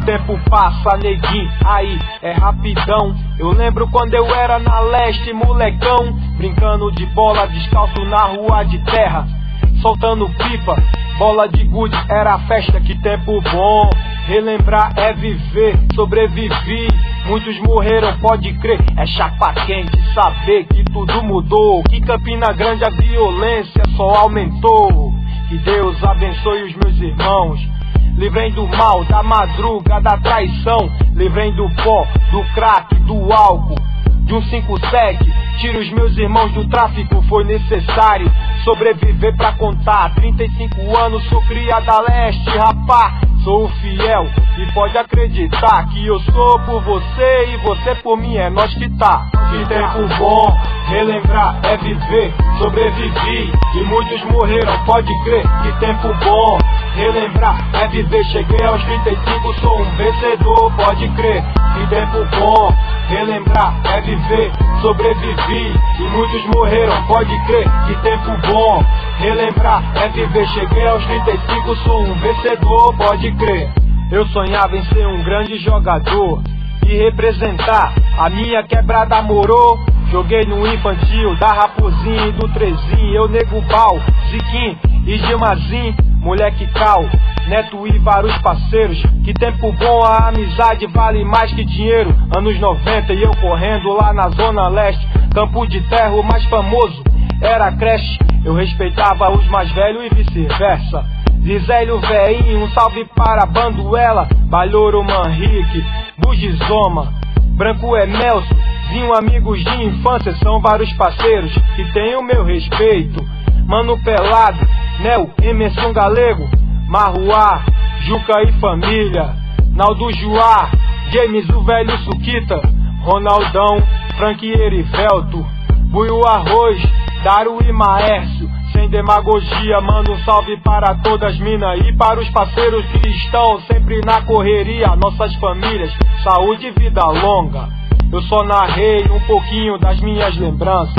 tempo passa, neguinho, aí é rapidão. Eu lembro quando eu era na leste, molecão, brincando de bola descalço na rua de terra, soltando pipa, bola de gude, era a festa, que tempo bom. Relembrar é viver, sobrevivi, muitos morreram, pode crer. É chapa quente saber que tudo mudou, que Campina Grande a violência só aumentou. Que Deus abençoe os meus irmãos, livrem do mal, da madruga, da traição, livrem do pó, do crack, do álcool, de um 5-7. Tira os meus irmãos do tráfico, foi necessário sobreviver pra contar. 35 anos, sou cria da leste, rapá, sou fiel e pode acreditar que eu sou por você e você por mim, é nós que tá. Que tempo bom, relembrar é viver, sobrevivi e muitos morreram, pode crer. Que tempo bom, relembrar é viver, cheguei aos 35, sou um vencedor, pode crer. Que tempo bom, relembrar é viver, sobrevivi e muitos morreram, pode crer. Que tempo bom, relembrar é viver, cheguei aos 35, sou um vencedor, pode crer. Eu sonhava em ser um grande jogador e representar a minha quebrada morou. Joguei no infantil da Raposinha e do Trezinho, eu nego Bal, Ziquim e Gilmazim, moleque Cal, Neto e vários parceiros. Que tempo bom, a amizade vale mais que dinheiro. Anos 90 e eu correndo lá na zona leste, campo de terra o mais famoso era creche. Eu respeitava os mais velhos e vice-versa. Zizélio Veinho, um salve para Banduela, Balhoro Manrique, Bugizoma, Branco Emelso, Zinho, amigos de infância, são vários parceiros que têm o meu respeito. Mano Pelado, Nel, Emerson Galego, Marruá, Juca e família, Naldo Juá, James o velho Suquita, Ronaldão, Frank e Erivelto, Buiu Arroz, Daru e Maércio. Sem demagogia, mando um salve para todas as minas e para os parceiros que estão sempre na correria, nossas famílias, saúde e vida longa. Eu só narrei um pouquinho das minhas lembranças.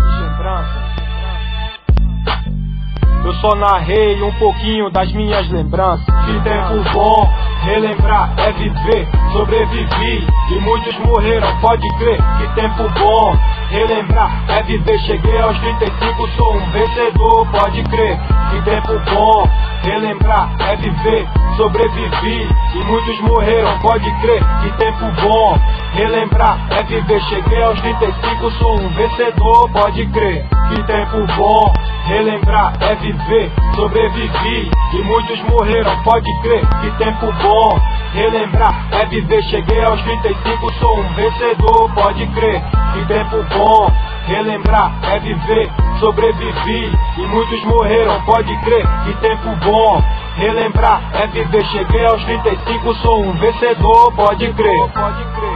Eu só narrei um pouquinho das minhas lembranças. Que tempo bom, relembrar é viver, sobrevivi e muitos morreram, pode crer. Que tempo bom, relembrar é viver, cheguei aos 35, sou um vencedor, pode crer. Que tempo bom, relembrar é viver, sobrevivi e muitos morreram, pode crer. Que tempo bom, relembrar é viver, cheguei aos 35, sou um vencedor, pode crer. Que tempo bom, relembrar é viver, sobrevivi e muitos morreram, pode crer. Que tempo bom, relembrar é viver, cheguei aos 35, sou um vencedor, pode crer. Que tempo bom, relembrar é viver, sobrevivi e muitos morreram, pode crer. Que tempo bom, relembrar é viver, cheguei aos 35, sou um vencedor, pode crer.